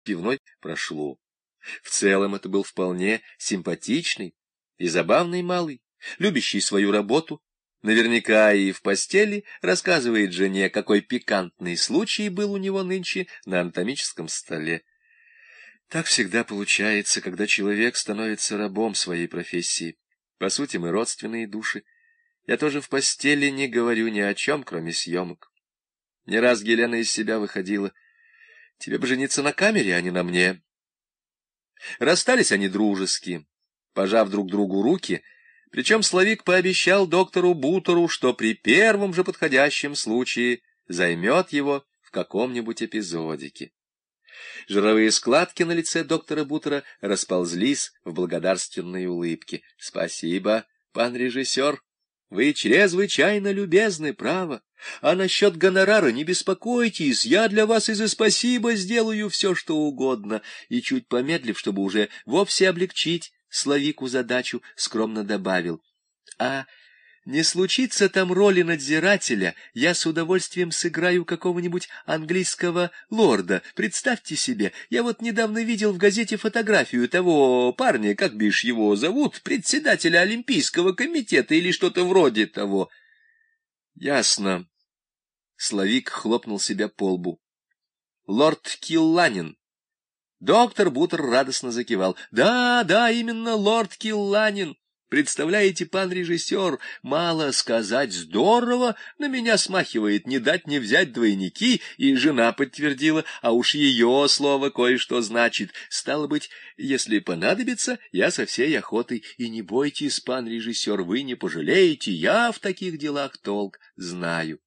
пивной прошло. В целом это был вполне симпатичный и забавный малый, любящий свою работу. Наверняка и в постели рассказывает жене, какой пикантный случай был у него нынче на анатомическом столе. Так всегда получается, когда человек становится рабом своей профессии. По сути, мы родственные души. Я тоже в постели не говорю ни о чем, кроме съемок. Не раз Гелена из себя выходила. Тебе бы жениться на камере, а не на мне. Расстались они дружески, пожав друг другу руки, причем Славик пообещал доктору Бутеру, что при первом же подходящем случае займет его в каком-нибудь эпизодике. Жировые складки на лице доктора Бутера расползлись в благодарственной улыбке. — Спасибо, пан режиссер. Вы чрезвычайно любезны, право. А насчет гонорара не беспокойтесь, я для вас и за спасибо сделаю все, что угодно. И чуть помедлив, чтобы уже вовсе облегчить Славику задачу, скромно добавил: а не случится там роли надзирателя, я с удовольствием сыграю какого-нибудь английского лорда. Представьте себе, я вот недавно видел в газете фотографию того парня, как бишь его зовут, председателя Олимпийского комитета или что-то вроде того. Ясно. Славик хлопнул себя по лбу. Лорд Килланин. Доктор Бутер радостно закивал. Да, именно лорд Килланин. Представляете, пан режиссер, мало сказать, здорово, на меня смахивает, не дать не взять двойники, и жена подтвердила, а уж ее слово кое-что значит. Стало быть, если понадобится, я со всей охотой, и не бойтесь, пан режиссер, вы не пожалеете, я в таких делах толк знаю.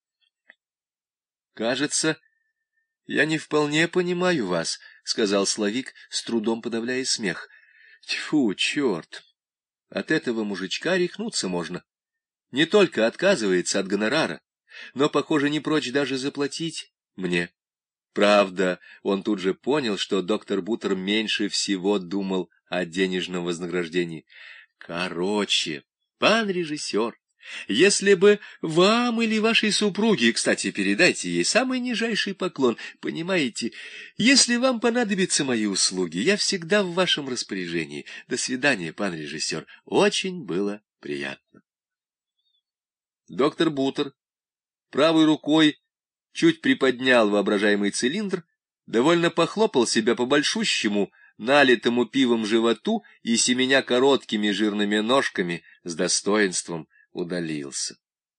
Кажется, я не вполне понимаю вас, — сказал Славик, с трудом подавляя смех. Тьфу, черт! От этого мужичка рехнуться можно. Не только отказывается от гонорара, но, похоже, не прочь даже заплатить мне. Правда, он тут же понял, что доктор Бутер меньше всего думал о денежном вознаграждении. Короче, пан режиссер, если бы вам или вашей супруге, кстати, передайте ей самый нижайший поклон, понимаете, если вам понадобятся мои услуги, я всегда в вашем распоряжении. До свидания, пан режиссер. Очень было приятно. Доктор Бутер правой рукой чуть приподнял воображаемый цилиндр, довольно похлопал себя по большущему, налитому пивом животу и, семеня короткими жирными ножками, с достоинством удалился.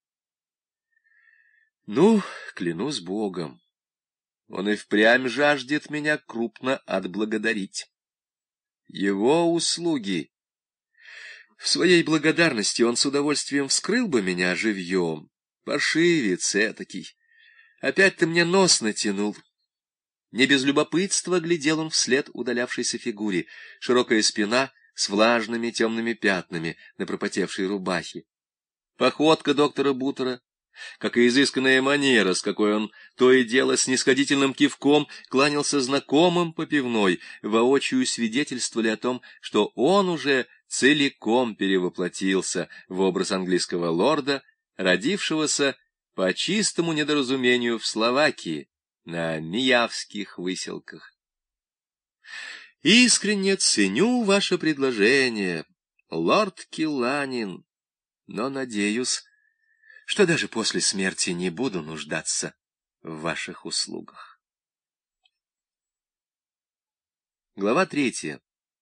Ну, клянусь Богом, он и впрямь жаждет меня крупно отблагодарить. Его услуги. В своей благодарности он с удовольствием вскрыл бы меня живьем. Паршивец этакий. Опять ты мне нос натянул. Не без любопытства глядел он вслед удалявшейся фигуре. Широкая спина с влажными темными пятнами на пропотевшей рубахе. Походка доктора Бутера, как и изысканная манера, с какой он то и дело снисходительным кивком кланялся знакомым по пивной, воочию свидетельствовали о том, что он уже целиком перевоплотился в образ английского лорда, родившегося по чистому недоразумению в Словакии на Миявских выселках. Искренне ценю ваше предложение, лорд Килланин, но надеюсь, что даже после смерти не буду нуждаться в ваших услугах. Глава 3.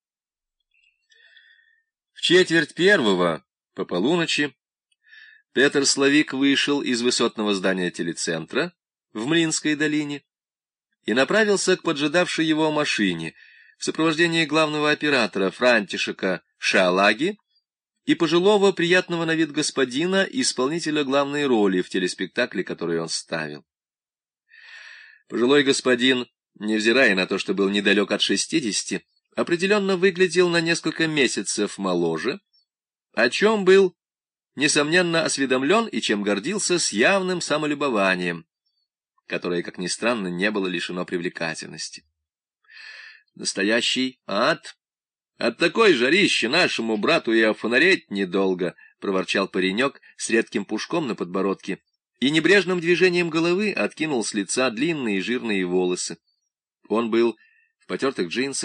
В 1:45 по полуночи Петр Славик вышел из высотного здания телецентра в Млинской долине и направился к поджидавшей его машине в сопровождении главного оператора Франтишека Шалаги и пожилого приятного на вид господина, исполнителя главной роли в телеспектакле, который он ставил. Пожилой господин, невзирая на то, что был недалек от 60, определенно выглядел на несколько месяцев моложе, о чем был, несомненно, осведомлен и чем гордился с явным самолюбованием, которое, как ни странно, не было лишено привлекательности. Настоящий ад. От такой жарищи нашему брату и офонареть недолго, — проворчал паренек с редким пушком на подбородке и небрежным движением головы откинул с лица длинные жирные волосы. Он был потертых джинсах,